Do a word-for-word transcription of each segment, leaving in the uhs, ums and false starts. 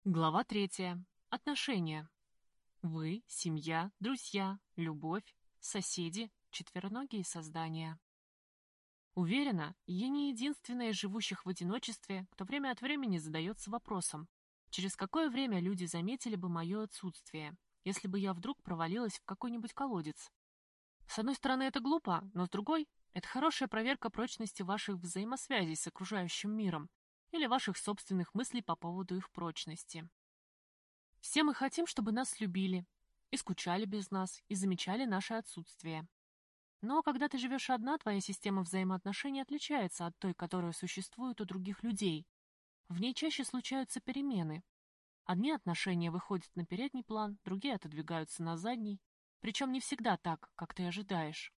Глава третья. Отношения. Вы, семья, друзья, любовь, соседи, четвероногие создания. Уверена, я не единственная из живущих в одиночестве, кто время от времени задается вопросом, через какое время люди заметили бы мое отсутствие, если бы я вдруг провалилась в какой-нибудь колодец. С одной стороны, это глупо, но с другой, это хорошая проверка прочности ваших взаимосвязей с окружающим миром или ваших собственных мыслей по поводу их прочности. Все мы хотим, чтобы нас любили, и скучали без нас, и замечали наше отсутствие. Но когда ты живешь одна, твоя система взаимоотношений отличается от той, которая существует у других людей. В ней чаще случаются перемены. Одни отношения выходят на передний план, другие отодвигаются на задний, причем не всегда так, как ты ожидаешь.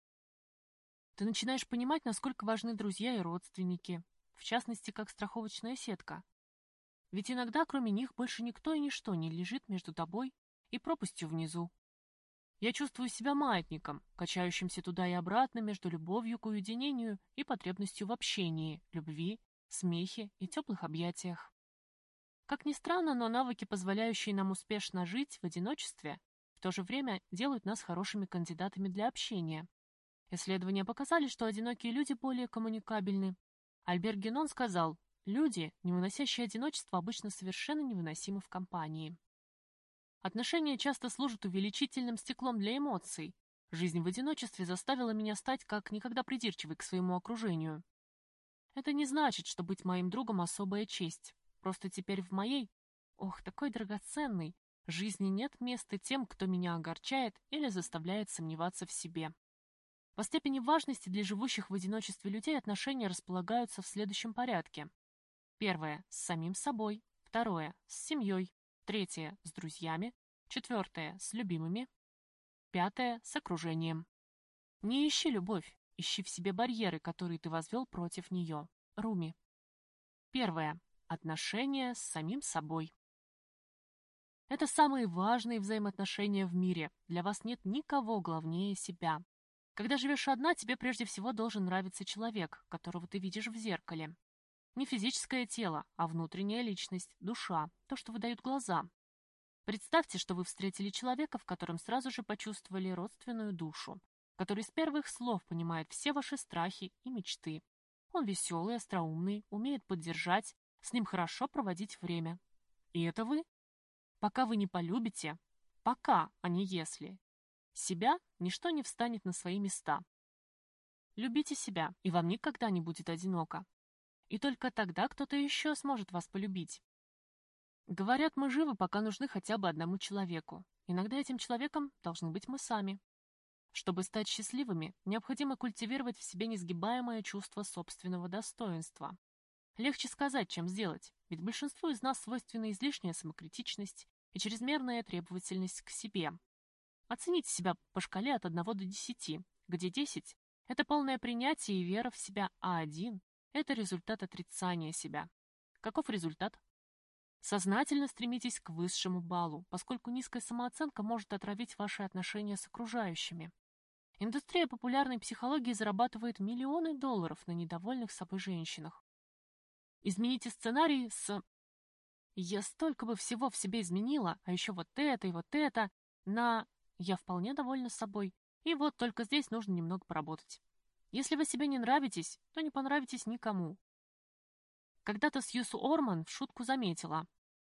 Ты начинаешь понимать, насколько важны друзья и родственники, в частности, как страховочная сетка. Ведь иногда, кроме них, больше никто и ничто не лежит между тобой и пропастью внизу. Я чувствую себя маятником, качающимся туда и обратно между любовью к уединению и потребностью в общении, любви, смехе и теплых объятиях. Как ни странно, но навыки, позволяющие нам успешно жить в одиночестве, в то же время делают нас хорошими кандидатами для общения. Исследования показали, что одинокие люди более коммуникабельны. Альбер Генон сказал: люди, не выносящие одиночество, обычно совершенно невыносимы в компании. Отношения часто служат увеличительным стеклом для эмоций. Жизнь в одиночестве заставила меня стать как никогда придирчивой к своему окружению. Это не значит, что быть моим другом особая честь. Просто теперь в моей, ох, такой драгоценной, жизни нет места тем, кто меня огорчает или заставляет сомневаться в себе. По степени важности для живущих в одиночестве людей отношения располагаются в следующем порядке. Первое – с самим собой. Второе – с семьей. Третье – с друзьями. Четвертое – с любимыми. Пятое – с окружением. Не ищи любовь, ищи в себе барьеры, которые ты возвел против нее. Руми. Первое – отношения с самим собой. Это самые важные взаимоотношения в мире. Для вас нет никого главнее себя. Когда живешь одна, тебе прежде всего должен нравиться человек, которого ты видишь в зеркале. Не физическое тело, а внутренняя личность, душа, то, что выдают глаза. Представьте, что вы встретили человека, в котором сразу же почувствовали родственную душу, который с первых слов понимает все ваши страхи и мечты. Он веселый, остроумный, умеет поддержать, с ним хорошо проводить время. И это вы. Пока вы не полюбите, пока, а не если, себя, ничто не встанет на свои места. Любите себя, и вам никогда не будет одиноко. И только тогда кто-то еще сможет вас полюбить. Говорят, мы живы, пока нужны хотя бы одному человеку. Иногда этим человеком должны быть мы сами. Чтобы стать счастливыми, необходимо культивировать в себе несгибаемое чувство собственного достоинства. Легче сказать, чем сделать, ведь большинству из нас свойственна излишняя самокритичность и чрезмерная требовательность к себе. Оцените себя по шкале от одного до десяти, где десять – это полное принятие и вера в себя, а один – это результат отрицания себя. Каков результат? Сознательно стремитесь к высшему баллу, поскольку низкая самооценка может отравить ваши отношения с окружающими. Индустрия популярной психологии зарабатывает миллионы долларов на недовольных собой женщинах. Измените сценарий с «я столько бы всего в себе изменила, а еще вот это и вот это» на «я вполне довольна собой, и вот только здесь нужно немного поработать». Если вы себе не нравитесь, то не понравитесь никому. Когда-то Сьюз Орман в шутку заметила: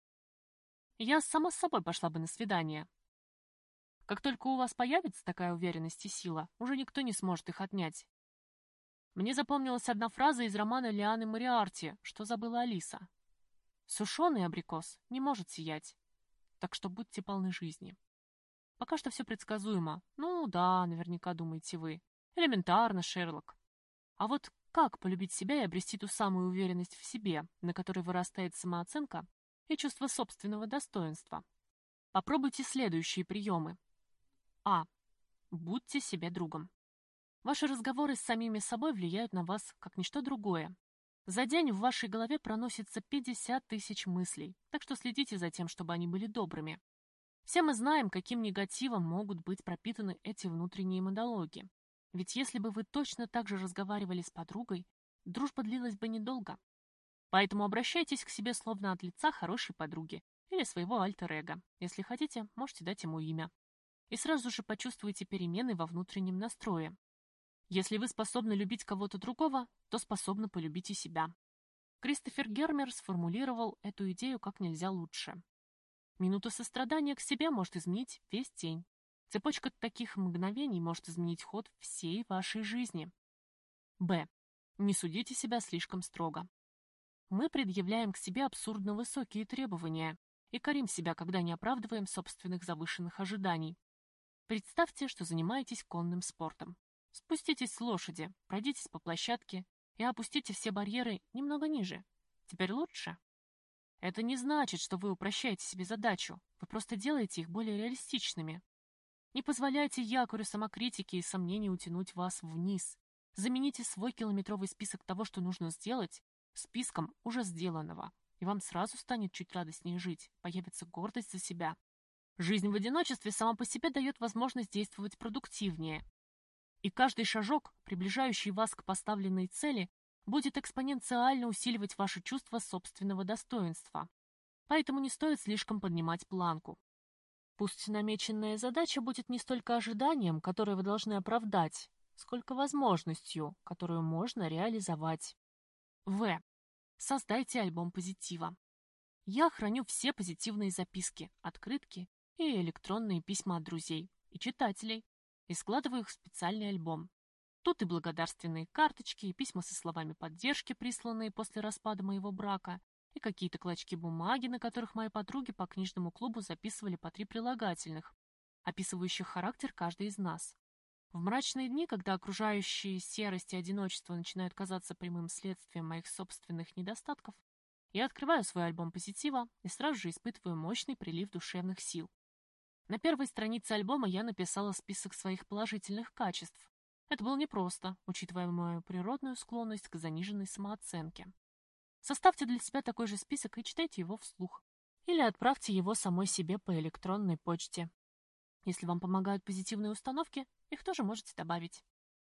«Я сама с собой пошла бы на свидание». Как только у вас появится такая уверенность и сила, уже никто не сможет их отнять. Мне запомнилась одна фраза из романа Лианы Мориарти «Что забыла Алиса». «Сушеный абрикос не может сиять, так что будьте полны жизни». Пока что все предсказуемо. Ну да, наверняка думаете вы. Элементарно, Шерлок. А вот как полюбить себя и обрести ту самую уверенность в себе, на которой вырастает самооценка и чувство собственного достоинства? Попробуйте следующие приемы. А. Будьте себе другом. Ваши разговоры с самими собой влияют на вас, как ничто другое. За день в вашей голове проносится пятьдесят тысяч мыслей, так что следите за тем, чтобы они были добрыми. Все мы знаем, каким негативом могут быть пропитаны эти внутренние монологи. Ведь если бы вы точно так же разговаривали с подругой, дружба длилась бы недолго. Поэтому обращайтесь к себе словно от лица хорошей подруги или своего альтер-эго. Если хотите, можете дать ему имя. И сразу же почувствуете перемены во внутреннем настрое. Если вы способны любить кого-то другого, то способны полюбить и себя. Кристофер Гермер сформулировал эту идею как нельзя лучше. Минута сострадания к себе может изменить весь день. Цепочка таких мгновений может изменить ход всей вашей жизни. Б. Не судите себя слишком строго. Мы предъявляем к себе абсурдно высокие требования и корим себя, когда не оправдываем собственных завышенных ожиданий. Представьте, что занимаетесь конным спортом. Спуститесь с лошади, пройдитесь по площадке и опустите все барьеры немного ниже. Теперь лучше? Это не значит, что вы упрощаете себе задачу, вы просто делаете их более реалистичными. Не позволяйте якорю самокритики и сомнений утянуть вас вниз. Замените свой километровый список того, что нужно сделать, списком уже сделанного, и вам сразу станет чуть радостнее жить, появится гордость за себя. Жизнь в одиночестве сама по себе дает возможность действовать продуктивнее. И каждый шажок, приближающий вас к поставленной цели, будет экспоненциально усиливать ваше чувство собственного достоинства. Поэтому не стоит слишком поднимать планку. Пусть намеченная задача будет не столько ожиданием, которое вы должны оправдать, сколько возможностью, которую можно реализовать. В. Создайте альбом позитива. Я храню все позитивные записки, открытки и электронные письма от друзей и читателей и складываю их в специальный альбом. Тут и благодарственные карточки, и письма со словами поддержки, присланные после распада моего брака, и какие-то клочки бумаги, на которых мои подруги по книжному клубу записывали по три прилагательных, описывающих характер каждой из нас. В мрачные дни, когда окружающие серость и одиночество начинают казаться прямым следствием моих собственных недостатков, я открываю свой альбом позитива и сразу же испытываю мощный прилив душевных сил. На первой странице альбома я написала список своих положительных качеств. Это было непросто, учитывая мою природную склонность к заниженной самооценке. Составьте для себя такой же список и читайте его вслух. Или отправьте его самой себе по электронной почте. Если вам помогают позитивные установки, их тоже можете добавить.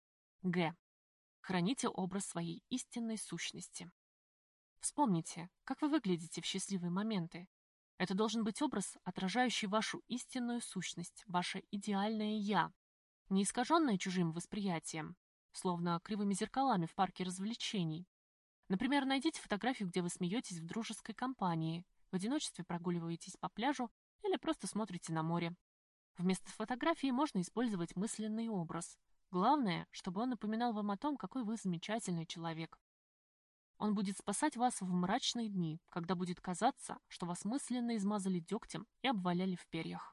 Г. Храните образ своей истинной сущности. Вспомните, как вы выглядите в счастливые моменты. Это должен быть образ, отражающий вашу истинную сущность, ваше идеальное «я», не искаженное чужим восприятием, словно кривыми зеркалами в парке развлечений. Например, найдите фотографию, где вы смеетесь в дружеской компании, в одиночестве прогуливаетесь по пляжу или просто смотрите на море. Вместо фотографии можно использовать мысленный образ. Главное, чтобы он напоминал вам о том, какой вы замечательный человек. Он будет спасать вас в мрачные дни, когда будет казаться, что вас мысленно измазали дегтем и обваляли в перьях.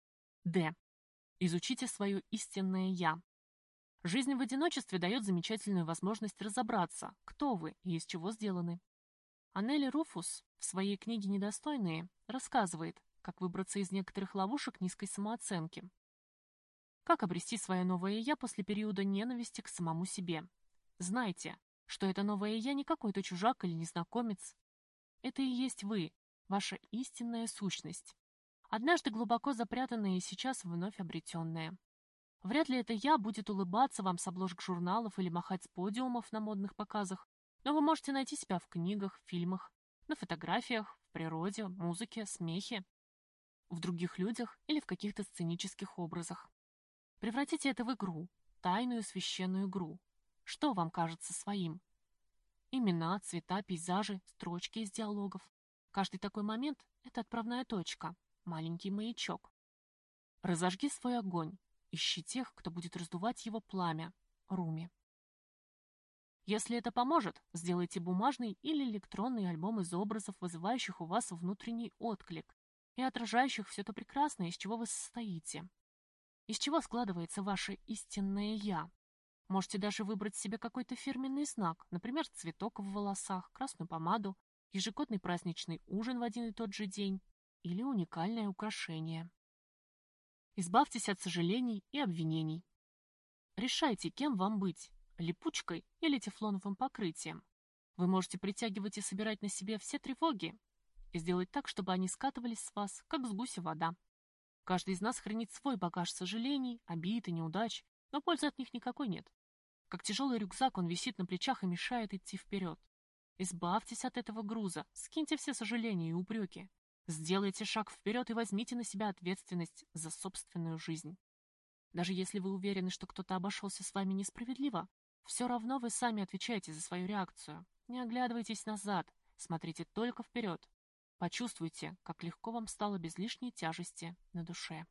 Д. Изучите свое истинное «я». Жизнь в одиночестве дает замечательную возможность разобраться, кто вы и из чего сделаны. Аннели Руфус в своей книге «Недостойные» рассказывает, как выбраться из некоторых ловушек низкой самооценки. Как обрести свое новое «я» после периода ненависти к самому себе. Знайте, что это новое «я» не какой-то чужак или незнакомец. Это и есть вы, ваша истинная сущность. Однажды глубоко запрятанная и сейчас вновь обретенная. Вряд ли это «я» будет улыбаться вам с обложек журналов или махать с подиумов на модных показах, но вы можете найти себя в книгах, фильмах, на фотографиях, в природе, музыке, смехе, в других людях или в каких-то сценических образах. Превратите это в игру, тайную священную игру. Что вам кажется своим? Имена, цвета, пейзажи, строчки из диалогов. Каждый такой момент — это отправная точка, маленький маячок. Разожги свой огонь. Ищи тех, кто будет раздувать его пламя. Руми. Если это поможет, сделайте бумажный или электронный альбом из образов, вызывающих у вас внутренний отклик и отражающих все то прекрасное, из чего вы состоите. Из чего складывается ваше истинное «я». Можете даже выбрать себе какой-то фирменный знак, например, цветок в волосах, красную помаду, ежегодный праздничный ужин в один и тот же день или уникальное украшение. Избавьтесь от сожалений и обвинений. Решайте, кем вам быть – липучкой или тефлоновым покрытием. Вы можете притягивать и собирать на себе все тревоги и сделать так, чтобы они скатывались с вас, как с гуся вода. Каждый из нас хранит свой багаж сожалений, обид и неудач, но пользы от них никакой нет. Как тяжелый рюкзак он висит на плечах и мешает идти вперед. Избавьтесь от этого груза, скиньте все сожаления и упреки. Сделайте шаг вперед и возьмите на себя ответственность за собственную жизнь. Даже если вы уверены, что кто-то обошелся с вами несправедливо, все равно вы сами отвечаете за свою реакцию. Не оглядывайтесь назад, смотрите только вперед. Почувствуйте, как легко вам стало без лишней тяжести на душе.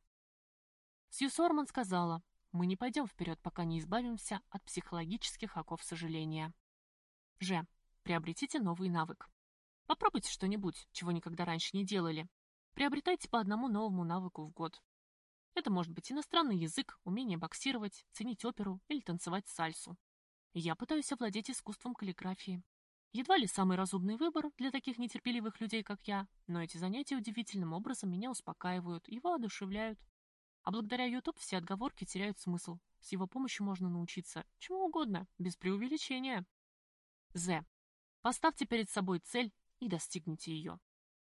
Сью Сорман сказала: «Мы не пойдем вперед, пока не избавимся от психологических оков сожаления». Ж. Приобретите новый навык. Попробуйте что-нибудь, чего никогда раньше не делали. Приобретайте по одному новому навыку в год. Это может быть иностранный язык, умение боксировать, ценить оперу или танцевать сальсу. Я пытаюсь овладеть искусством каллиграфии. Едва ли самый разумный выбор для таких нетерпеливых людей, как я, но эти занятия удивительным образом меня успокаивают и воодушевляют. А благодаря YouTube все отговорки теряют смысл. С его помощью можно научиться чему угодно, без преувеличения. З. Поставьте перед собой цель и достигните ее.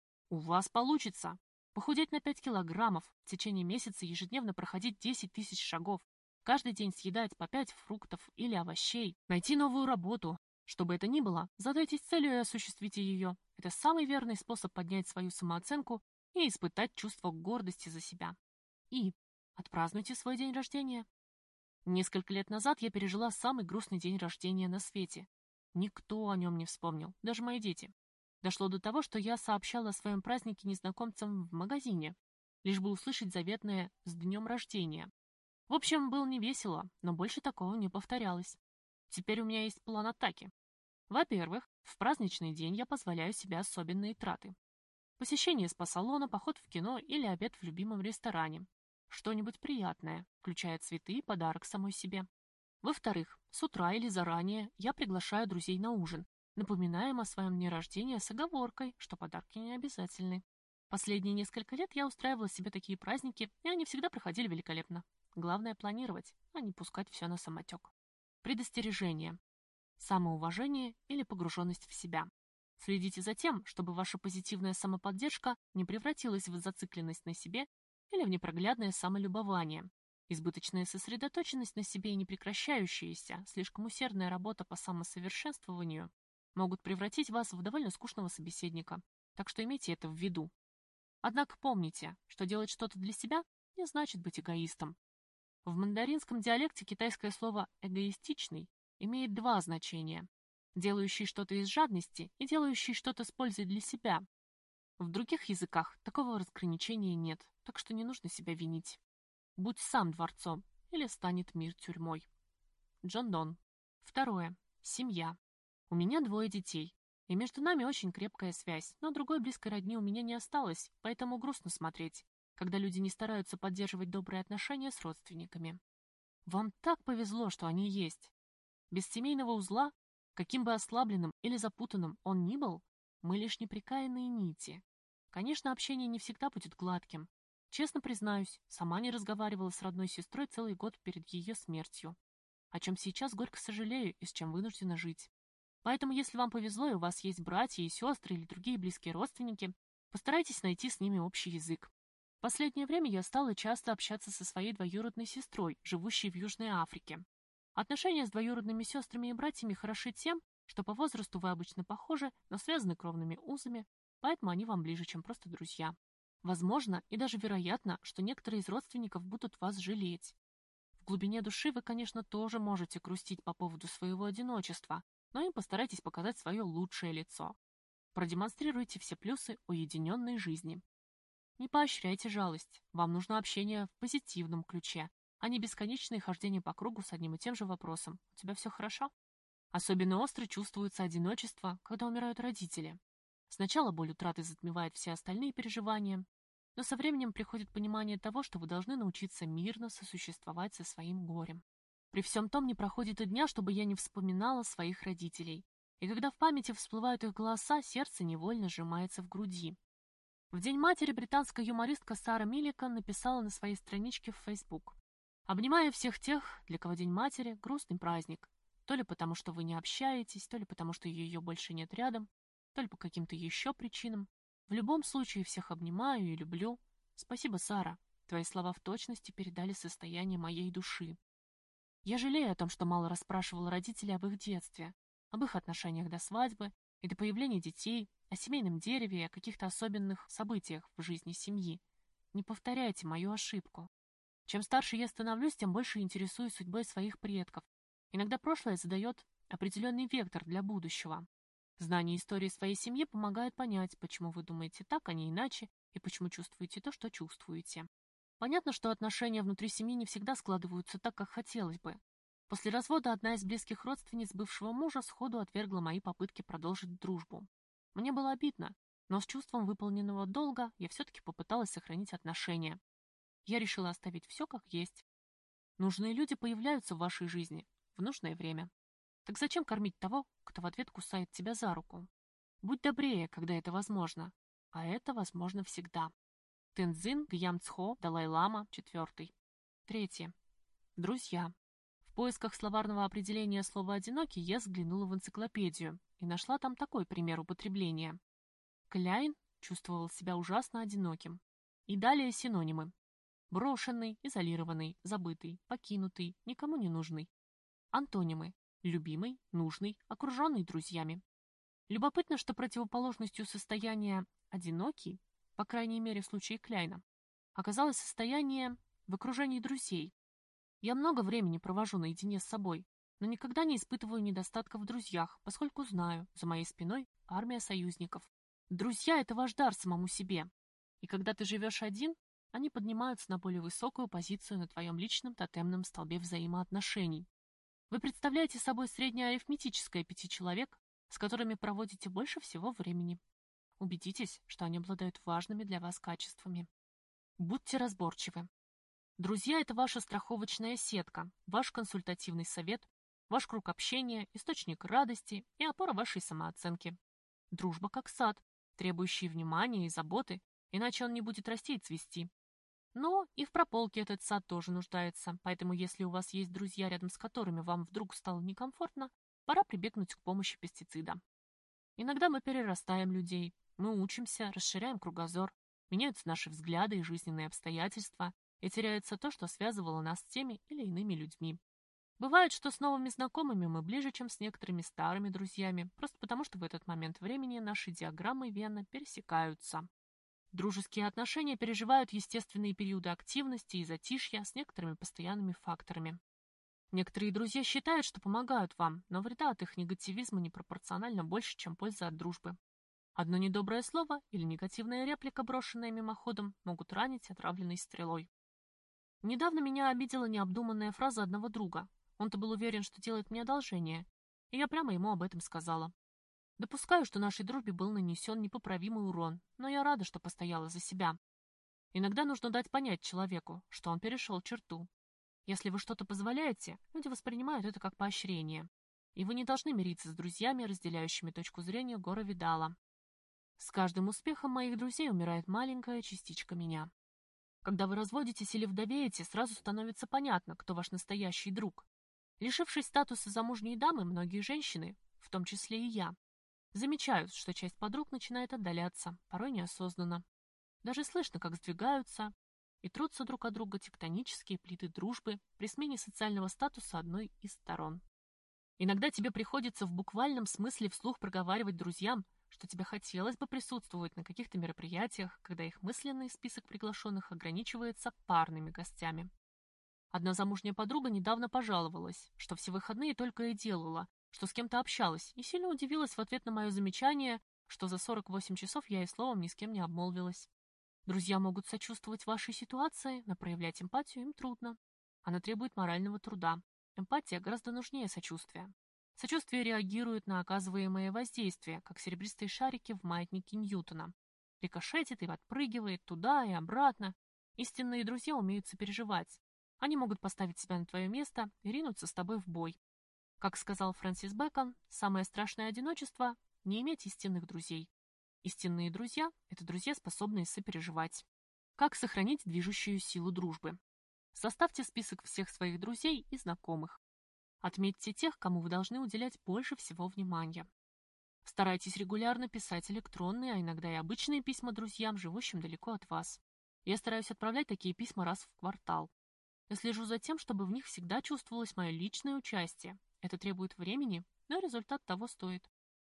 У вас получится. Похудеть на пять килограммов, в течение месяца ежедневно проходить десять тысяч шагов, каждый день съедать по пять фруктов или овощей, найти новую работу. Что бы это ни было, задайтесь целью и осуществите ее. Это самый верный способ поднять свою самооценку и испытать чувство гордости за себя. И отпразднуйте свой день рождения. Несколько лет назад я пережила самый грустный день рождения на свете. Никто о нем не вспомнил, даже мои дети. Дошло до того, что я сообщала о своем празднике незнакомцам в магазине, лишь бы услышать заветное «с днем рождения». В общем, было не весело, но больше такого не повторялось. Теперь у меня есть план атаки. Во-первых, в праздничный день я позволяю себе особенные траты. Посещение спа-салона, поход в кино или обед в любимом ресторане. Что-нибудь приятное, включая цветы и подарок самой себе. Во-вторых, с утра или заранее я приглашаю друзей на ужин, напоминая им о своем дне рождения с оговоркой, что подарки не обязательны. Последние несколько лет я устраивала себе такие праздники, и они всегда проходили великолепно. Главное планировать, а не пускать все на самотек. Предостережение. Самоуважение или погруженность в себя. Следите за тем, чтобы ваша позитивная самоподдержка не превратилась в зацикленность на себе или в непроглядное самолюбование. Избыточная сосредоточенность на себе и непрекращающаяся, слишком усердная работа по самосовершенствованию могут превратить вас в довольно скучного собеседника, так что имейте это в виду. Однако помните, что делать что-то для себя не значит быть эгоистом. В мандаринском диалекте китайское слово «эгоистичный» имеет два значения – делающий что-то из жадности и делающий что-то с пользой для себя. В других языках такого разграничения нет, так что не нужно себя винить. Будь сам дворцом, или станет мир тюрьмой. Джон Донн. Второе. Семья. У меня двое детей, и между нами очень крепкая связь, но другой близкой родни у меня не осталось, поэтому грустно смотреть, когда люди не стараются поддерживать добрые отношения с родственниками. Вам так повезло, что они есть. Без семейного узла, каким бы ослабленным или запутанным он ни был, мы лишь непрекаянные нити. Конечно, общение не всегда будет гладким. Честно признаюсь, сама не разговаривала с родной сестрой целый год перед ее смертью, о чем сейчас горько сожалею и с чем вынуждена жить. Поэтому, если вам повезло и у вас есть братья и сестры или другие близкие родственники, постарайтесь найти с ними общий язык. В последнее время я стала часто общаться со своей двоюродной сестрой, живущей в Южной Африке. Отношения с двоюродными сестрами и братьями хороши тем, что по возрасту вы обычно похожи, но связаны кровными узами, поэтому они вам ближе, чем просто друзья. Возможно и даже вероятно, что некоторые из родственников будут вас жалеть. В глубине души вы, конечно, тоже можете грустить по поводу своего одиночества, но им постарайтесь показать свое лучшее лицо. Продемонстрируйте все плюсы уединенной жизни. Не поощряйте жалость, вам нужно общение в позитивном ключе, а не бесконечное хождение по кругу с одним и тем же вопросом «У тебя все хорошо?». Особенно остро чувствуется одиночество, когда умирают родители. Сначала боль утраты затмевает все остальные переживания, но со временем приходит понимание того, что вы должны научиться мирно сосуществовать со своим горем. При всем том не проходит и дня, чтобы я не вспоминала своих родителей. И когда в памяти всплывают их голоса, сердце невольно сжимается в груди. В День матери британская юмористка Сара Милликан написала на своей страничке в Facebook: «Обнимая всех тех, для кого День матери – грустный праздник. То ли потому, что вы не общаетесь, то ли потому, что ее больше нет рядом, то ли по каким-то еще причинам. В любом случае всех обнимаю и люблю. Спасибо, Сара. Твои слова в точности передали состояние моей души». Я жалею о том, что мало расспрашивала родителей об их детстве, об их отношениях до свадьбы и до появления детей, о семейном дереве и о каких-то особенных событиях в жизни семьи. Не повторяйте мою ошибку. Чем старше я становлюсь, тем больше интересуюсь судьбой своих предков. Иногда прошлое задает определенный вектор для будущего. Знание истории своей семьи помогает понять, почему вы думаете так, а не иначе, и почему чувствуете то, что чувствуете. Понятно, что отношения внутри семьи не всегда складываются так, как хотелось бы. После развода одна из близких родственниц бывшего мужа сходу отвергла мои попытки продолжить дружбу. Мне было обидно, но с чувством выполненного долга я все-таки попыталась сохранить отношения. Я решила оставить все как есть. Нужные люди появляются в вашей жизни в нужное время. Так зачем кормить того, кто в ответ кусает тебя за руку? Будь добрее, когда это возможно. А это возможно всегда. Тенцзин Гьямцхо Далай-лама четвертый. Третье. Друзья. В поисках словарного определения слова «одинокий» я взглянула в энциклопедию и нашла там такой пример употребления. Кляйн чувствовал себя ужасно одиноким. И далее синонимы. Брошенный, изолированный, забытый, покинутый, никому не нужный. Антонимы. Любимый, нужный, окруженный друзьями. Любопытно, что противоположностью состояния «одинокий», по крайней мере в случае Кляйна, оказалось состояние в окружении друзей. Я много времени провожу наедине с собой, но никогда не испытываю недостатка в друзьях, поскольку знаю, за моей спиной армия союзников. Друзья — это ваш дар самому себе. И когда ты живешь один, они поднимаются на более высокую позицию на твоем личном тотемном столбе взаимоотношений. Вы представляете собой среднее арифметическое пяти человек, с которыми проводите больше всего времени. Убедитесь, что они обладают важными для вас качествами. Будьте разборчивы. Друзья — это ваша страховочная сетка, ваш консультативный совет, ваш круг общения, источник радости и опора вашей самооценки. Дружба как сад, требующий внимания и заботы, иначе он не будет расти и цвести. Но и в прополке этот сад тоже нуждается, поэтому если у вас есть друзья, рядом с которыми вам вдруг стало некомфортно, пора прибегнуть к помощи пестицида. Иногда мы перерастаем людей, мы учимся, расширяем кругозор, меняются наши взгляды и жизненные обстоятельства, и теряется то, что связывало нас с теми или иными людьми. Бывает, что с новыми знакомыми мы ближе, чем с некоторыми старыми друзьями, просто потому что в этот момент времени наши диаграммы венно пересекаются. Дружеские отношения переживают естественные периоды активности и затишья с некоторыми постоянными факторами. Некоторые друзья считают, что помогают вам, но вреда от их негативизма непропорционально больше, чем польза от дружбы. Одно недоброе слово или негативная реплика, брошенная мимоходом, могут ранить отравленной стрелой. Недавно меня обидела необдуманная фраза одного друга. Он-то был уверен, что делает мне одолжение, и я прямо ему об этом сказала. Допускаю, что нашей дружбе был нанесен непоправимый урон, но я рада, что постояла за себя. Иногда нужно дать понять человеку, что он перешел черту. Если вы что-то позволяете, люди воспринимают это как поощрение, и вы не должны мириться с друзьями, разделяющими точку зрения Гора Видала. С каждым успехом моих друзей умирает маленькая частичка меня. Когда вы разводитесь или вдовеете, сразу становится понятно, кто ваш настоящий друг. Лишившись статуса замужней дамы, многие женщины, в том числе и я, замечают, что часть подруг начинает отдаляться, порой неосознанно. Даже слышно, как сдвигаются и трутся друг от друга тектонические плиты дружбы при смене социального статуса одной из сторон. Иногда тебе приходится в буквальном смысле вслух проговаривать друзьям, что тебе хотелось бы присутствовать на каких-то мероприятиях, когда их мысленный список приглашенных ограничивается парными гостями. Одна замужняя подруга недавно пожаловалась, что все выходные только и делала, что с кем-то общалась, и сильно удивилась в ответ на мое замечание, что за сорок восемь часов я и словом ни с кем не обмолвилась. Друзья могут сочувствовать вашей ситуации, но проявлять эмпатию им трудно. Она требует морального труда. Эмпатия гораздо нужнее сочувствия. Сочувствие реагирует на оказываемое воздействие, как серебристые шарики в маятнике Ньютона. Рикошетит и подпрыгивает туда и обратно. Истинные друзья умеют сопереживать. Они могут поставить себя на твое место и ринуться с тобой в бой. Как сказал Фрэнсис Бэкон, самое страшное одиночество – не иметь истинных друзей. Истинные друзья – это друзья, способные сопереживать. Как сохранить движущую силу дружбы? Составьте список всех своих друзей и знакомых. Отметьте тех, кому вы должны уделять больше всего внимания. Старайтесь регулярно писать электронные, а иногда и обычные письма друзьям, живущим далеко от вас. Я стараюсь отправлять такие письма раз в квартал. Я слежу за тем, чтобы в них всегда чувствовалось мое личное участие. Это требует времени, но результат того стоит.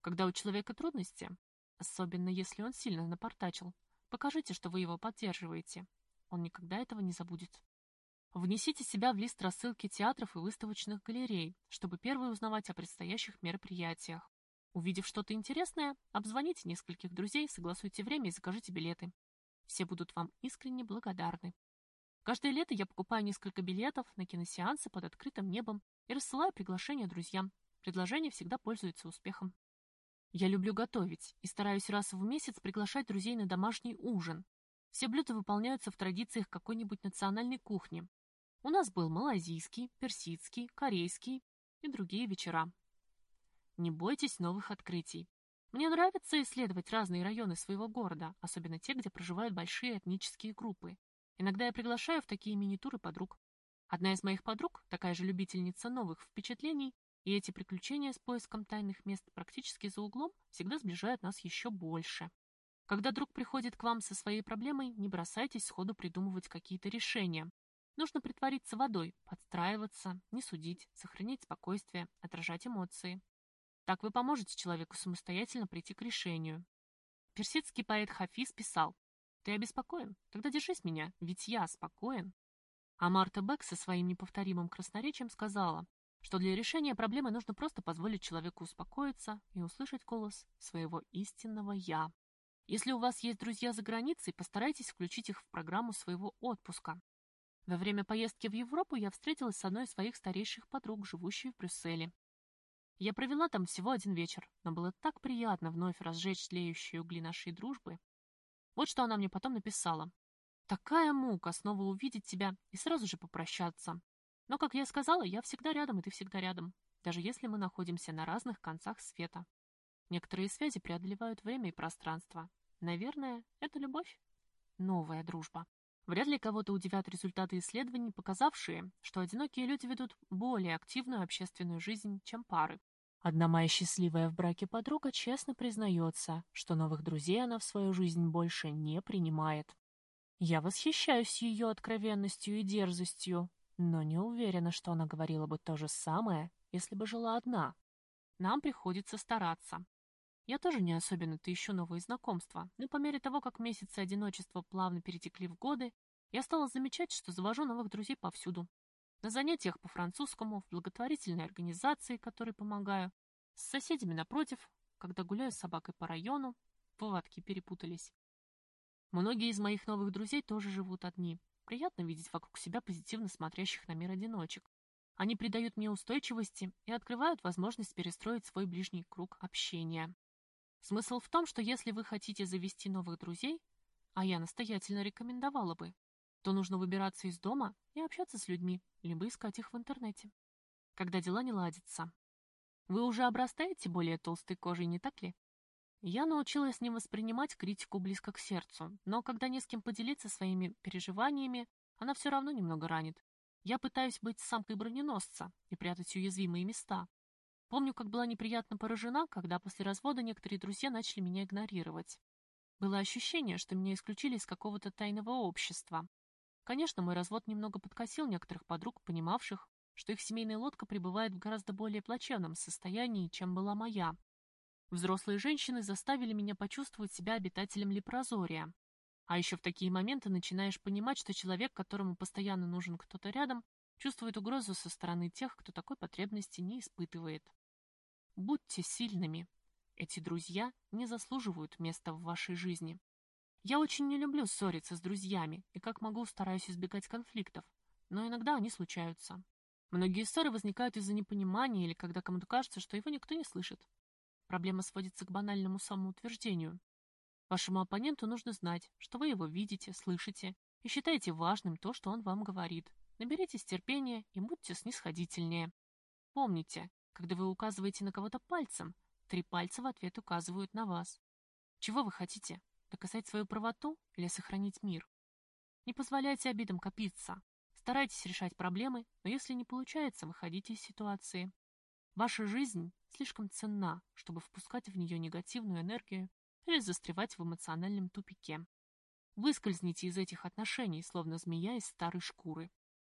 Когда у человека трудности, особенно если он сильно напортачил, покажите, что вы его поддерживаете. Он никогда этого не забудет. Внесите себя в лист рассылки театров и выставочных галерей, чтобы первые узнавать о предстоящих мероприятиях. Увидев что-то интересное, обзвоните нескольких друзей, согласуйте время и закажите билеты. Все будут вам искренне благодарны. Каждое лето я покупаю несколько билетов на киносеансы под открытым небом и рассылаю приглашения друзьям. Предложение всегда пользуется успехом. Я люблю готовить и стараюсь раз в месяц приглашать друзей на домашний ужин. Все блюда выполняются в традициях какой-нибудь национальной кухни. У нас был малайзийский, персидский, корейский и другие вечера. Не бойтесь новых открытий. Мне нравится исследовать разные районы своего города, особенно те, где проживают большие этнические группы. Иногда я приглашаю в такие мини-туры подруг. Одна из моих подруг, такая же любительница новых впечатлений, и эти приключения с поиском тайных мест практически за углом всегда сближают нас еще больше. Когда друг приходит к вам со своей проблемой, не бросайтесь сходу придумывать какие-то решения. Нужно притвориться водой, подстраиваться, не судить, сохранять спокойствие, отражать эмоции. Так вы поможете человеку самостоятельно прийти к решению. Персидский поэт Хафиз писал: «Ты обеспокоен? Тогда держись меня, ведь я спокоен». А Марта Бек со своим неповторимым красноречием сказала, что для решения проблемы нужно просто позволить человеку успокоиться и услышать голос своего истинного «я». Если у вас есть друзья за границей, постарайтесь включить их в программу своего отпуска. Во время поездки в Европу я встретилась с одной из своих старейших подруг, живущей в Брюсселе. Я провела там всего один вечер, но было так приятно вновь разжечь тлеющие угли нашей дружбы. Вот что она мне потом написала. «Такая мука снова увидеть тебя и сразу же попрощаться. Но, как я сказала, я всегда рядом, и ты всегда рядом, даже если мы находимся на разных концах света. Некоторые связи преодолевают время и пространство. Наверное, это любовь. Новая дружба». Вряд ли кого-то удивят результаты исследований, показавшие, что одинокие люди ведут более активную общественную жизнь, чем пары. Одна моя счастливая в браке подруга честно признается, что новых друзей она в свою жизнь больше не принимает. Я восхищаюсь ее откровенностью и дерзостью, но не уверена, что она говорила бы то же самое, если бы жила одна. Нам приходится стараться. Я тоже не особенно-то ищу новые знакомства, но по мере того, как месяцы одиночества плавно перетекли в годы, я стала замечать, что завожу новых друзей повсюду. На занятиях по французскому, в благотворительной организации, которой помогаю, с соседями напротив, когда гуляю с собакой по району, поводки перепутались. Многие из моих новых друзей тоже живут одни. Приятно видеть вокруг себя позитивно смотрящих на мир одиночек. Они придают мне устойчивости и открывают возможность перестроить свой ближний круг общения. Смысл в том, что если вы хотите завести новых друзей, а я настоятельно рекомендовала бы, то нужно выбираться из дома и общаться с людьми, либо искать их в интернете, когда дела не ладятся. Вы уже обрастаете более толстой кожей, не так ли? Я научилась не воспринимать критику близко к сердцу, но когда не с кем поделиться своими переживаниями, она все равно немного ранит. Я пытаюсь быть самкой броненосца и прятать уязвимые места. Помню, как была неприятно поражена, когда после развода некоторые друзья начали меня игнорировать. Было ощущение, что меня исключили из какого-то тайного общества. Конечно, мой развод немного подкосил некоторых подруг, понимавших, что их семейная лодка пребывает в гораздо более плачевном состоянии, чем была моя. Взрослые женщины заставили меня почувствовать себя обитателем лепрозория. А еще в такие моменты начинаешь понимать, что человек, которому постоянно нужен кто-то рядом, чувствует угрозу со стороны тех, кто такой потребности не испытывает. Будьте сильными. Эти друзья не заслуживают места в вашей жизни. Я очень не люблю ссориться с друзьями и как могу стараюсь избегать конфликтов, но иногда они случаются. Многие ссоры возникают из-за непонимания или когда кому-то кажется, что его никто не слышит. Проблема сводится к банальному самоутверждению. Вашему оппоненту нужно знать, что вы его видите, слышите и считаете важным то, что он вам говорит. Наберитесь терпения и будьте снисходительнее. Помните, когда вы указываете на кого-то пальцем, три пальца в ответ указывают на вас. Чего вы хотите? Доказать свою правоту или сохранить мир? Не позволяйте обидам копиться. Старайтесь решать проблемы, но если не получается, выходите из ситуации. Ваша жизнь слишком ценна, чтобы впускать в нее негативную энергию или застревать в эмоциональном тупике. Выскользните из этих отношений, словно змея из старой шкуры.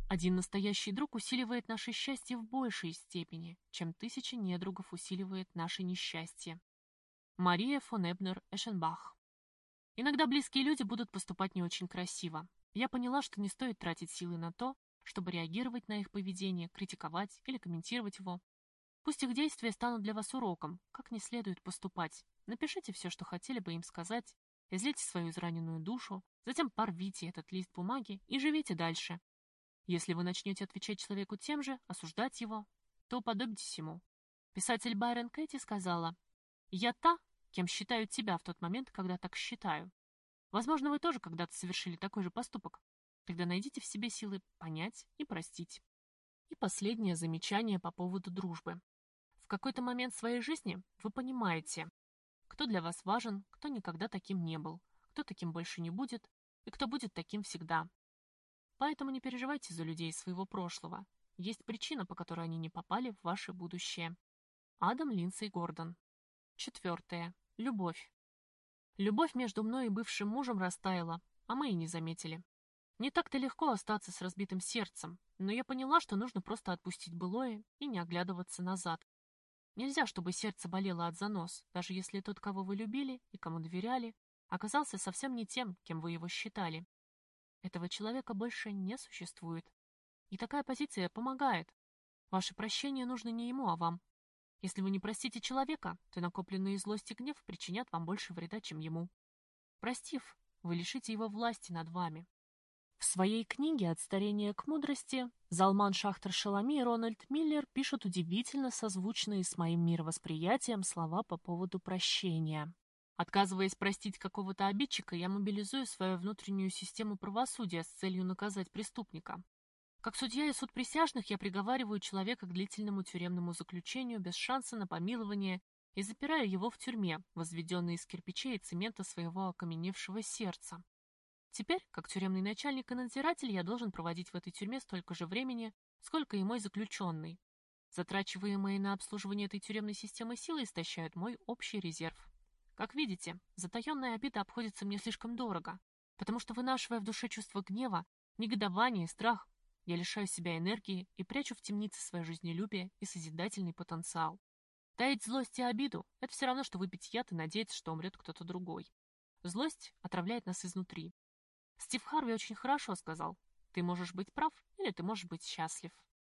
Один настоящий друг усиливает наше счастье в большей степени, чем тысяча недругов усиливает наше несчастье. Мария фон Эбнер-Эшенбах. Иногда близкие люди будут поступать не очень красиво. Я поняла, что не стоит тратить силы на то, чтобы реагировать на их поведение, критиковать или комментировать его. Пусть их действия станут для вас уроком, как не следует поступать. Напишите все, что хотели бы им сказать, излейте свою израненную душу, затем порвите этот лист бумаги и живите дальше. Если вы начнете отвечать человеку тем же, осуждать его, то уподобитесь ему. Писатель Байрон Кэти сказала: «Я та, кем считаю тебя в тот момент, когда так считаю». Возможно, вы тоже когда-то совершили такой же поступок. Тогда найдите в себе силы понять и простить. И последнее замечание по поводу дружбы. В какой-то момент своей жизни вы понимаете, кто для вас важен, кто никогда таким не был, кто таким больше не будет и кто будет таким всегда. Поэтому не переживайте за людей своего прошлого. Есть причина, по которой они не попали в ваше будущее. Адам Линдсей Гордон. Четвертое. Любовь. Любовь между мной и бывшим мужем растаяла, а мы и не заметили. Не так-то легко остаться с разбитым сердцем, но я поняла, что нужно просто отпустить былое и не оглядываться назад. Нельзя, чтобы сердце болело от занос, даже если тот, кого вы любили и кому доверяли, оказался совсем не тем, кем вы его считали. Этого человека больше не существует. И такая позиция помогает. Ваше прощение нужно не ему, а вам. Если вы не простите человека, то накопленные злость и гнев причинят вам больше вреда, чем ему. Простив, вы лишите его власти над вами. В своей книге «От старения к мудрости» Залман Шахтар-Шалами и Рональд Миллер пишут удивительно созвучные с моим мировосприятием слова по поводу прощения. Отказываясь простить какого-то обидчика, я мобилизую свою внутреннюю систему правосудия с целью наказать преступника. Как судья и суд присяжных я приговариваю человека к длительному тюремному заключению без шанса на помилование и запираю его в тюрьме, возведенной из кирпичей и цемента своего окаменевшего сердца. Теперь, как тюремный начальник и надзиратель, я должен проводить в этой тюрьме столько же времени, сколько и мой заключенный. Затрачиваемые на обслуживание этой тюремной системы силы истощают мой общий резерв. Как видите, затаенная обида обходится мне слишком дорого, потому что, вынашивая в душе чувство гнева, негодования и страх, я лишаю себя энергии и прячу в темнице свое жизнелюбие и созидательный потенциал. Таить злость и обиду – это все равно, что выпить яд и надеяться, что умрет кто-то другой. Злость отравляет нас изнутри. Стив Харви очень хорошо сказал: «Ты можешь быть прав или ты можешь быть счастлив».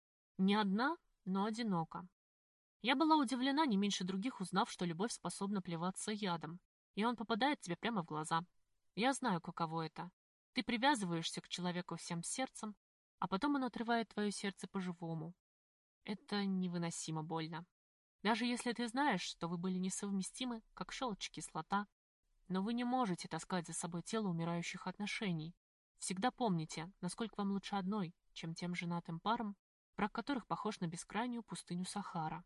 Не одна, но одиноко. Я была удивлена не меньше других, узнав, что любовь способна плеваться ядом, и он попадает тебе прямо в глаза. Я знаю, каково это. Ты привязываешься к человеку всем сердцем, а потом он отрывает твое сердце по-живому. Это невыносимо больно. Даже если ты знаешь, что вы были несовместимы, как щелочь и кислота, но вы не можете таскать за собой тело умирающих отношений. Всегда помните, насколько вам лучше одной, чем тем женатым парам, брак которых похож на бескрайнюю пустыню Сахара.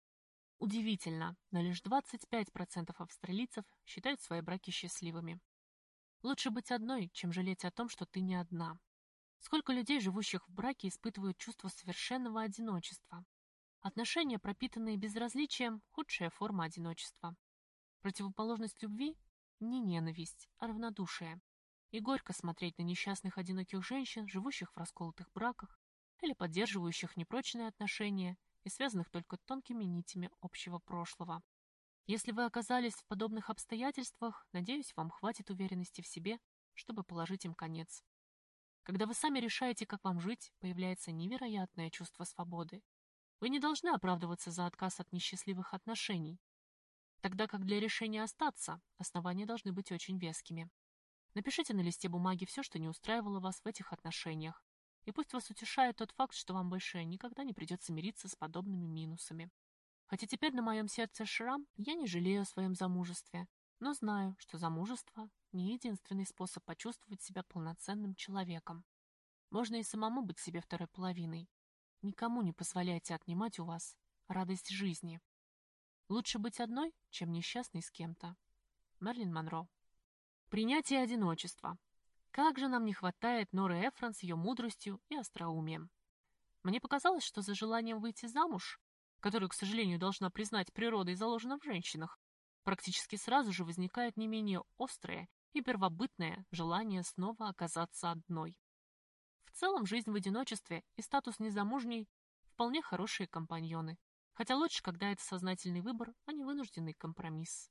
Удивительно, но лишь двадцать пять процентов австралийцев считают свои браки счастливыми. Лучше быть одной, чем жалеть о том, что ты не одна. Сколько людей, живущих в браке, испытывают чувство совершенного одиночества. Отношения, пропитанные безразличием, худшая форма одиночества. Противоположность любви – не ненависть, а равнодушие. И горько смотреть на несчастных одиноких женщин, живущих в расколотых браках или поддерживающих непрочные отношения и связанных только тонкими нитями общего прошлого. Если вы оказались в подобных обстоятельствах, надеюсь, вам хватит уверенности в себе, чтобы положить им конец. Когда вы сами решаете, как вам жить, появляется невероятное чувство свободы. Вы не должны оправдываться за отказ от несчастливых отношений, тогда как для решения остаться основания должны быть очень вескими. Напишите на листе бумаги все, что не устраивало вас в этих отношениях, и пусть вас утешает тот факт, что вам больше никогда не придется мириться с подобными минусами. Хотя теперь на моем сердце шрам, я не жалею о своем замужестве, но знаю, что замужество – не единственный способ почувствовать себя полноценным человеком. Можно и самому быть себе второй половиной. Никому не позволяйте отнимать у вас радость жизни. Лучше быть одной, чем несчастной с кем-то. Мерлин Монро. Принятие одиночества. Как же нам не хватает Норы Эфрон с ее мудростью и остроумием. Мне показалось, что за желанием выйти замуж, которую, к сожалению, должна признать природой заложена в женщинах, практически сразу же возникает не менее острое и первобытное желание снова оказаться одной. В целом жизнь в одиночестве и статус незамужней вполне хорошие компаньоны, хотя лучше, когда это сознательный выбор, а не вынужденный компромисс.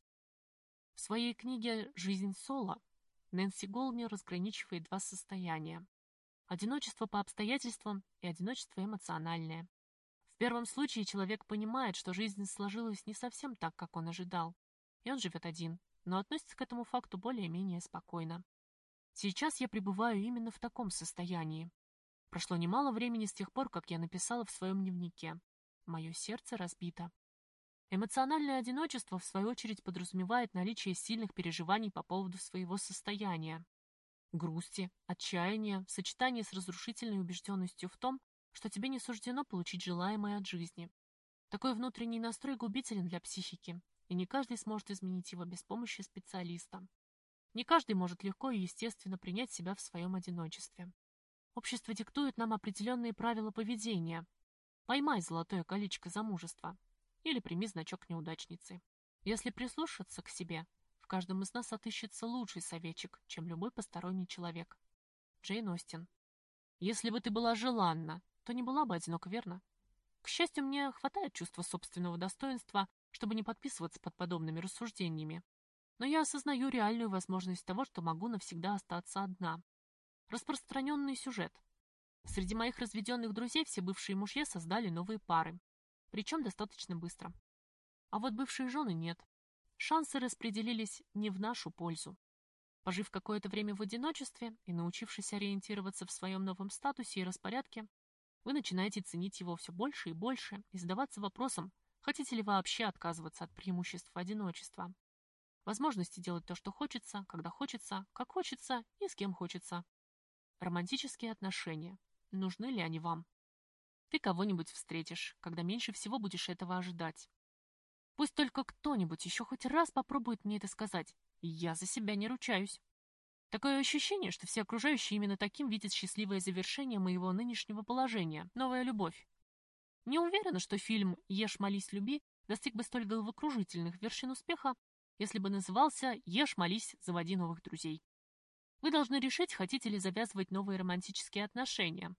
В своей книге «Жизнь соло» Нэнси Голдни разграничивает два состояния: одиночество по обстоятельствам и одиночество эмоциональное. В первом случае человек понимает, что жизнь сложилась не совсем так, как он ожидал, и он живет один, но относится к этому факту более-менее спокойно. Сейчас я пребываю именно в таком состоянии. Прошло немало времени с тех пор, как я написала в своем дневнике: «Мое сердце разбито». Эмоциональное одиночество, в свою очередь, подразумевает наличие сильных переживаний по поводу своего состояния. Грусти, отчаяния в сочетании с разрушительной убежденностью в том, что тебе не суждено получить желаемое от жизни. Такой внутренний настрой губителен для психики, и не каждый сможет изменить его без помощи специалиста. Не каждый может легко и естественно принять себя в своем одиночестве. Общество диктует нам определенные правила поведения. Поймай золотое колечко замужества или прими значок неудачницы. Если прислушаться к себе, в каждом из нас отыщется лучший советчик, чем любой посторонний человек. Джейн Остин. Если бы ты была желанна, то не была бы одинока, верно? К счастью, мне хватает чувства собственного достоинства, чтобы не подписываться под подобными рассуждениями. Но я осознаю реальную возможность того, что могу навсегда остаться одна. Распространенный сюжет. Среди моих разведенных друзей все бывшие мужья создали новые пары, причем достаточно быстро. А вот бывшие жены нет. Шансы распределились не в нашу пользу. Пожив какое-то время в одиночестве и научившись ориентироваться в своем новом статусе и распорядке, вы начинаете ценить его все больше и больше и задаваться вопросом, хотите ли вообще отказываться от преимуществ одиночества. Возможности делать то, что хочется, когда хочется, как хочется и с кем хочется. Романтические отношения. Нужны ли они вам? Ты кого-нибудь встретишь, когда меньше всего будешь этого ожидать. Пусть только кто-нибудь еще хоть раз попробует мне это сказать. Я за себя не ручаюсь. Такое ощущение, что все окружающие именно таким видят счастливое завершение моего нынешнего положения, новая любовь. Не уверена, что фильм «Ешь, молись, люби» достиг бы столь головокружительных вершин успеха, если бы назывался «Ешь, молись, заводи новых друзей». Вы должны решить, хотите ли завязывать новые романтические отношения.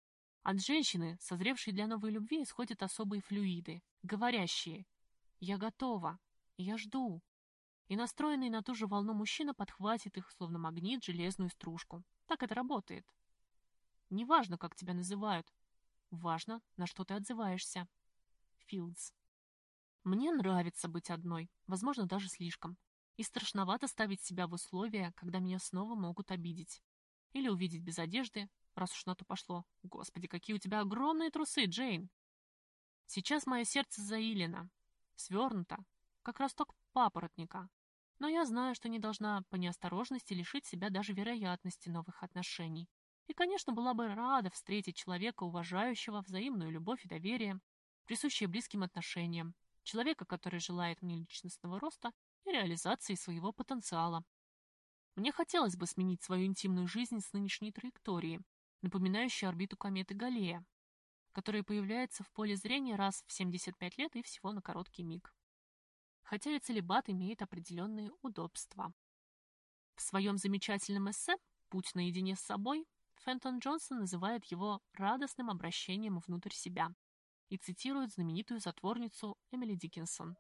От женщины, созревшей для новой любви, исходят особые флюиды, говорящие «я готова», «я жду». И настроенный на ту же волну мужчина подхватит их, словно магнит, железную стружку. Так это работает. Не важно, как тебя называют. Важно, на что ты отзываешься. Филдс. Мне нравится быть одной, возможно, даже слишком. И страшновато ставить себя в условия, когда меня снова могут обидеть. Или увидеть без одежды, раз уж на то пошло. Господи, какие у тебя огромные трусы, Джейн! Сейчас мое сердце заилено, свернуто, как росток папоротника. Но я знаю, что не должна по неосторожности лишить себя даже вероятности новых отношений. И, конечно, была бы рада встретить человека, уважающего взаимную любовь и доверие, присущие близким отношениям, человека, который желает мне личностного роста и реализации своего потенциала. Мне хотелось бы сменить свою интимную жизнь с нынешней траектории, напоминающей орбиту кометы Галлея, которая появляется в поле зрения раз в семьдесят пять лет и всего на короткий миг. Хотя и целибат имеет определенные удобства. В своем замечательном эссе «Путь наедине с собой» Фентон Джонсон называет его радостным обращением внутрь себя и цитирует знаменитую затворницу Эмили Диккенсон.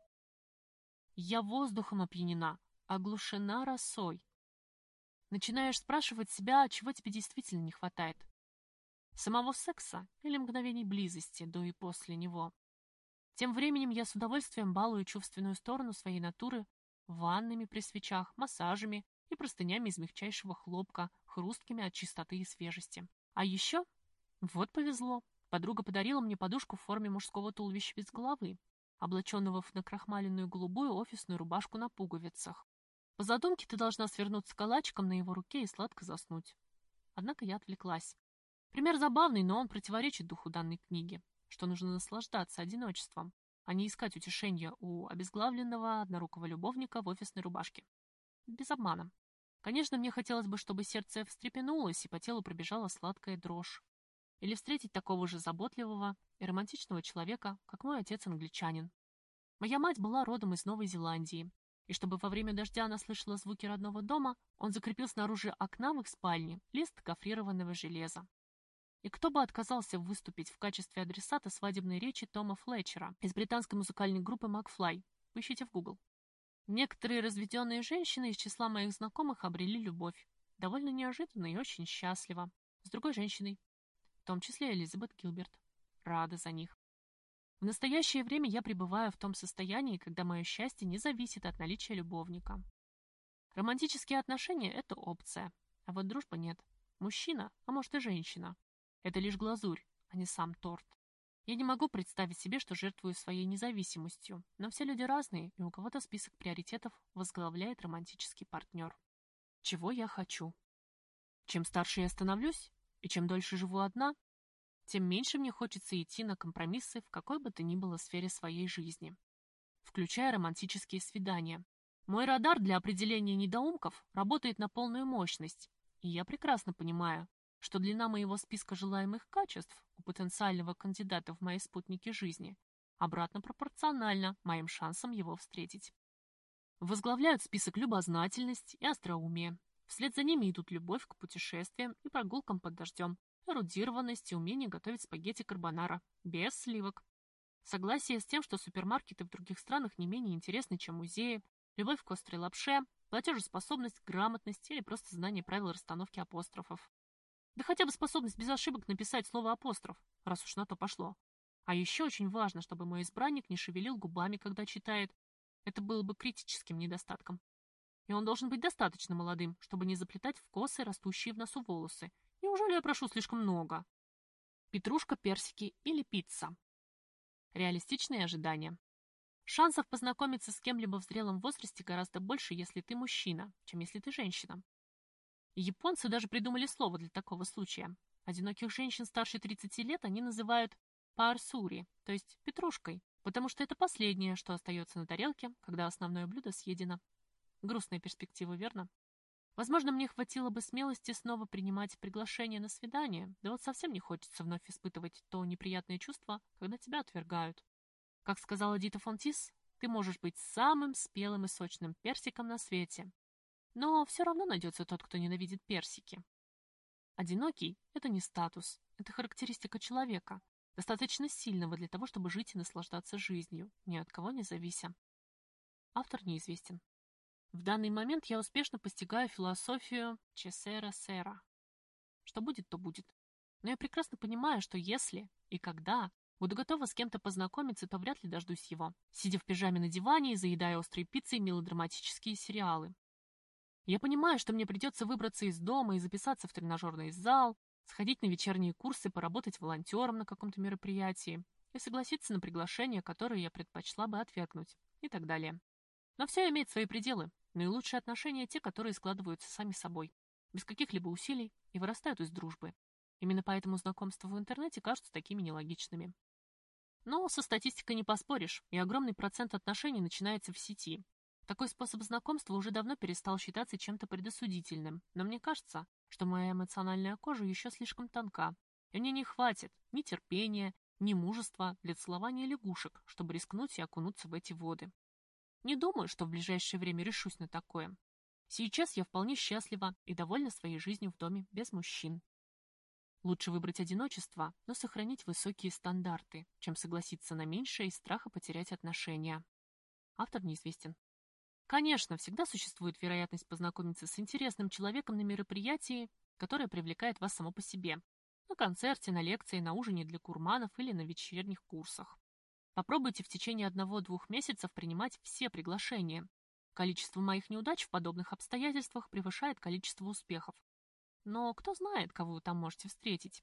«Я воздухом опьянена, оглушена росой». Начинаешь спрашивать себя, чего тебе действительно не хватает. Самого секса или мгновений близости до и после него. Тем временем я с удовольствием балую чувственную сторону своей натуры ваннами при свечах, массажами и простынями из мягчайшего хлопка, хрусткими от чистоты и свежести. А еще, вот повезло, подруга подарила мне подушку в форме мужского туловища без головы, облаченного в накрахмаленную голубую офисную рубашку на пуговицах. По задумке ты должна свернуться калачиком на его руке и сладко заснуть. Однако я отвлеклась. Пример забавный, но он противоречит духу данной книги, что нужно наслаждаться одиночеством, а не искать утешения у обезглавленного однорукого любовника в офисной рубашке. Без обмана. Конечно, мне хотелось бы, чтобы сердце встрепенулось и по телу пробежала сладкая дрожь. Или встретить такого же заботливого и романтичного человека, как мой отец-англичанин. Моя мать была родом из Новой Зеландии, и чтобы во время дождя она слышала звуки родного дома, он закрепил снаружи окна в их спальне лист гофрированного железа. И кто бы отказался выступить в качестве адресата свадебной речи Тома Флетчера из британской музыкальной группы Макфлай? Поищите в Google. Некоторые разведенные женщины из числа моих знакомых обрели любовь. Довольно неожиданно и очень счастливо. С другой женщиной. В том числе Элизабет Гилберт. Рада за них. В настоящее время я пребываю в том состоянии, когда мое счастье не зависит от наличия любовника. Романтические отношения – это опция, а вот дружба нет. Мужчина, а может и женщина – это лишь глазурь, а не сам торт. Я не могу представить себе, что жертвую своей независимостью, но все люди разные, и у кого-то список приоритетов возглавляет романтический партнер. Чего я хочу? Чем старше я становлюсь, и чем дольше живу одна, тем меньше мне хочется идти на компромиссы в какой бы то ни было сфере своей жизни, включая романтические свидания. Мой радар для определения недоумков работает на полную мощность, и я прекрасно понимаю, что длина моего списка желаемых качеств у потенциального кандидата в мои спутники жизни обратно пропорциональна моим шансам его встретить. Возглавляют список любознательность и остроумие. Вслед за ними идут любовь к путешествиям и прогулкам под дождем, эрудированность и умение готовить спагетти карбонара, без сливок. Согласие с тем, что супермаркеты в других странах не менее интересны, чем музеи, любовь к острой лапше, платежеспособность, грамотность или просто знание правил расстановки апострофов. Да хотя бы способность без ошибок написать слово апостроф, раз уж на то пошло. А еще очень важно, чтобы мой избранник не шевелил губами, когда читает. Это было бы критическим недостатком. И он должен быть достаточно молодым, чтобы не заплетать в косы растущие в носу волосы. Неужели я прошу слишком много? Петрушка, персики или пицца? Реалистичные ожидания. Шансов познакомиться с кем-либо в зрелом возрасте гораздо больше, если ты мужчина, чем если ты женщина. Японцы даже придумали слово для такого случая. Одиноких женщин старше тридцати лет они называют парсури, то есть петрушкой, потому что это последнее, что остается на тарелке, когда основное блюдо съедено. Грустная перспектива, верно? Возможно, мне хватило бы смелости снова принимать приглашение на свидание, да вот совсем не хочется вновь испытывать то неприятное чувство, когда тебя отвергают. Как сказала Дита фон Тис, ты можешь быть самым спелым и сочным персиком на свете, но все равно найдется тот, кто ненавидит персики. Одинокий – это не статус, это характеристика человека, достаточно сильного для того, чтобы жить и наслаждаться жизнью, ни от кого не завися. Автор неизвестен. В данный момент я успешно постигаю философию «Чесера сера». Что будет, то будет. Но я прекрасно понимаю, что если и когда буду готова с кем-то познакомиться, то вряд ли дождусь его, сидя в пижаме на диване и заедая острой пиццей мелодраматические сериалы. Я понимаю, что мне придется выбраться из дома и записаться в тренажерный зал, сходить на вечерние курсы, поработать волонтером на каком-то мероприятии и согласиться на приглашение, которое я предпочла бы отвергнуть, и так далее. Но все имеет свои пределы. Наилучшие отношения те, которые складываются сами собой, без каких-либо усилий и вырастают из дружбы. Именно поэтому знакомства в интернете кажутся такими нелогичными. Но со статистикой не поспоришь, и огромный процент отношений начинается в сети. Такой способ знакомства уже давно перестал считаться чем-то предосудительным, но мне кажется, что моя эмоциональная кожа еще слишком тонка, и мне не хватит ни терпения, ни мужества для целования лягушек, чтобы рискнуть и окунуться в эти воды. Не думаю, что в ближайшее время решусь на такое. Сейчас я вполне счастлива и довольна своей жизнью в доме без мужчин. Лучше выбрать одиночество, но сохранить высокие стандарты, чем согласиться на меньшее из страха потерять отношения. Автор неизвестен. Конечно, всегда существует вероятность познакомиться с интересным человеком на мероприятии, которое привлекает вас само по себе. На концерте, на лекции, на ужине для гурманов или на вечерних курсах. Попробуйте в течение одного-двух месяцев принимать все приглашения. Количество моих неудач в подобных обстоятельствах превышает количество успехов. Но кто знает, кого вы там можете встретить.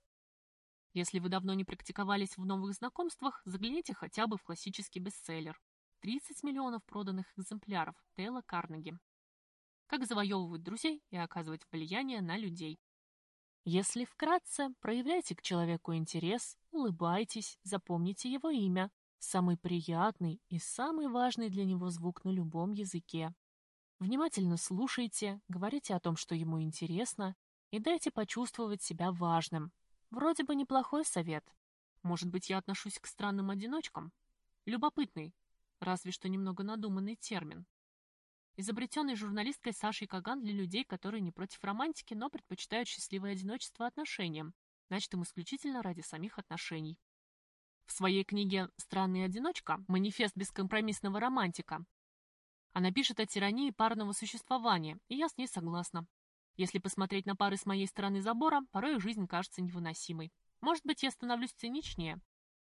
Если вы давно не практиковались в новых знакомствах, загляните хотя бы в классический бестселлер тридцать миллионов проданных экземпляров Дейла Карнеги. Как завоевывать друзей и оказывать влияние на людей. Если вкратце, проявляйте к человеку интерес, улыбайтесь, запомните его имя, самый приятный и самый важный для него звук на любом языке. Внимательно слушайте, говорите о том, что ему интересно, и дайте почувствовать себя важным. Вроде бы неплохой совет. Может быть, я отношусь к странным одиночкам? Любопытный, разве что немного надуманный термин. Изобретенный журналисткой Сашей Каган для людей, которые не против романтики, но предпочитают счастливое одиночество отношениям, значит им исключительно ради самих отношений. В своей книге «Странный одиночка. Манифест бескомпромиссного романтика» она пишет о тирании парного существования, и я с ней согласна. Если посмотреть на пары с моей стороны забора, порой их жизнь кажется невыносимой. Может быть, я становлюсь циничнее,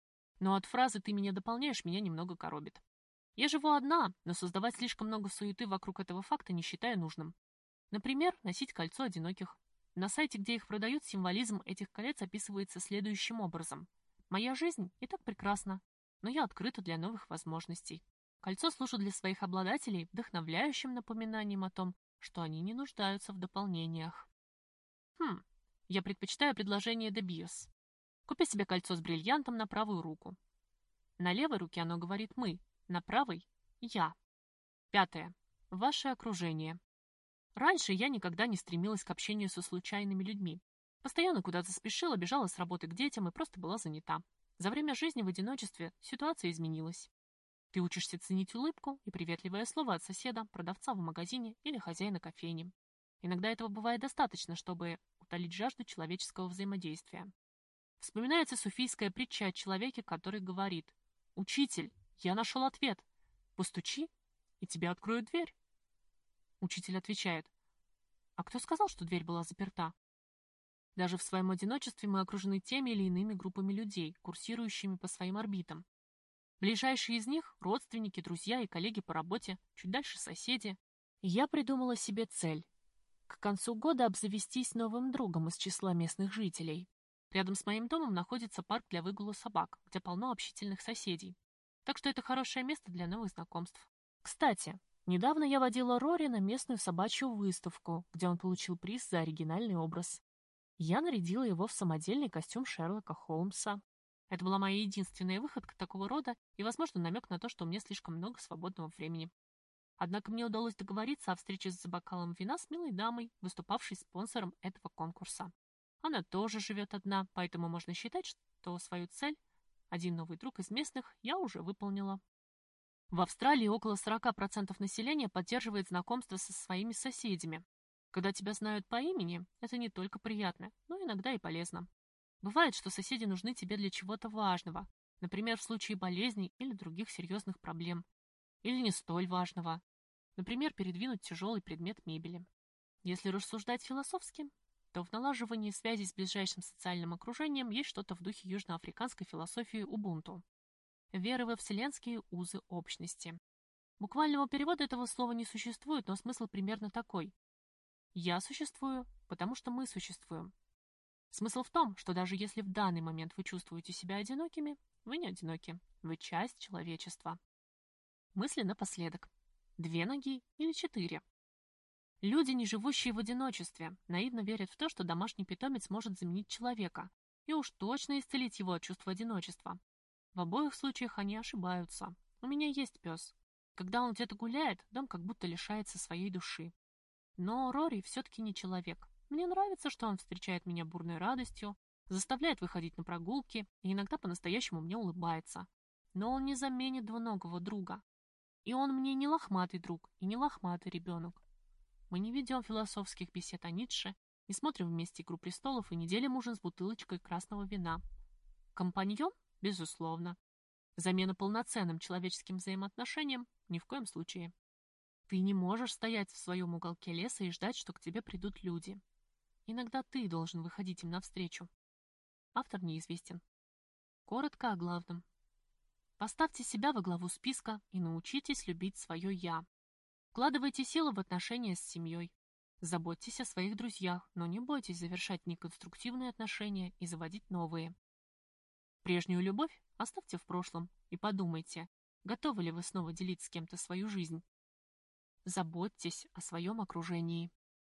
но от фразы «ты меня дополняешь» меня немного коробит. Я живу одна, но создавать слишком много суеты вокруг этого факта не считаю нужным. Например, носить кольцо одиноких. На сайте, где их продают, символизм этих колец описывается следующим образом. Моя жизнь и так прекрасна, но я открыта для новых возможностей. Кольцо служит для своих обладателей вдохновляющим напоминанием о том, что они не нуждаются в дополнениях. Хм, я предпочитаю предложение de Bios. Купи себе кольцо с бриллиантом на правую руку. На левой руке оно говорит «мы», на правой – «я». Пятое. Ваше окружение. Раньше я никогда не стремилась к общению со случайными людьми. Постоянно куда-то спешила, бежала с работы к детям и просто была занята. За время жизни в одиночестве ситуация изменилась. Ты учишься ценить улыбку и приветливое слово от соседа, продавца в магазине или хозяина кофейни. Иногда этого бывает достаточно, чтобы утолить жажду человеческого взаимодействия. Вспоминается суфийская притча о человеке, который говорит: «Учитель, я нашел ответ. Постучи, и тебе откроют дверь». Учитель отвечает: «А кто сказал, что дверь была заперта?» Даже в своем одиночестве мы окружены теми или иными группами людей, курсирующими по своим орбитам. Ближайшие из них – родственники, друзья и коллеги по работе, чуть дальше соседи. И я придумала себе цель – к концу года обзавестись новым другом из числа местных жителей. Рядом с моим домом находится парк для выгула собак, где полно общительных соседей. Так что это хорошее место для новых знакомств. Кстати, недавно я водила Рори на местную собачью выставку, где он получил приз за оригинальный образ. Я нарядила его в самодельный костюм Шерлока Холмса. Это была моя единственная выходка такого рода и, возможно, намек на то, что у меня слишком много свободного времени. Однако мне удалось договориться о встрече за бокалом вина с милой дамой, выступавшей спонсором этого конкурса. Она тоже живет одна, поэтому можно считать, что свою цель, один новый друг из местных, я уже выполнила. В Австралии около сорок процентов населения поддерживает знакомство со своими соседями. Когда тебя знают по имени, это не только приятно, но иногда и полезно. Бывает, что соседи нужны тебе для чего-то важного, например, в случае болезней или других серьезных проблем, или не столь важного, например, передвинуть тяжелый предмет мебели. Если рассуждать философски, то в налаживании связей с ближайшим социальным окружением есть что-то в духе южноафриканской философии убунту – веры во вселенские узы общности. Буквального перевода этого слова не существует, но смысл примерно такой: «Я существую, потому что мы существуем». Смысл в том, что даже если в данный момент вы чувствуете себя одинокими, вы не одиноки, вы часть человечества. Мысли напоследок. Две ноги или четыре? Люди, не живущие в одиночестве, наивно верят в то, что домашний питомец может заменить человека и уж точно исцелить его от чувства одиночества. В обоих случаях они ошибаются. У меня есть пес. Когда он где-то гуляет, дом как будто лишается своей души. Но Рори все-таки не человек. Мне нравится, что он встречает меня бурной радостью, заставляет выходить на прогулки и иногда по-настоящему мне улыбается. Но он не заменит двуногого друга. И он мне не лохматый друг и не лохматый ребенок. Мы не ведем философских бесед о Ницше, не смотрим вместе «Игру престолов» и не делим ужин с бутылочкой красного вина. Компаньон? Безусловно. Замена полноценным человеческим взаимоотношениям? Ни в коем случае. Ты не можешь стоять в своем уголке леса и ждать, что к тебе придут люди. Иногда ты должен выходить им навстречу. Автор неизвестен. Коротко о главном. Поставьте себя во главу списка и научитесь любить свое «я». Вкладывайте силы в отношения с семьей. Заботьтесь о своих друзьях, но не бойтесь завершать неконструктивные отношения и заводить новые. Прежнюю любовь оставьте в прошлом и подумайте, готовы ли вы снова делить с кем-то свою жизнь. Заботьтесь о своем окружении.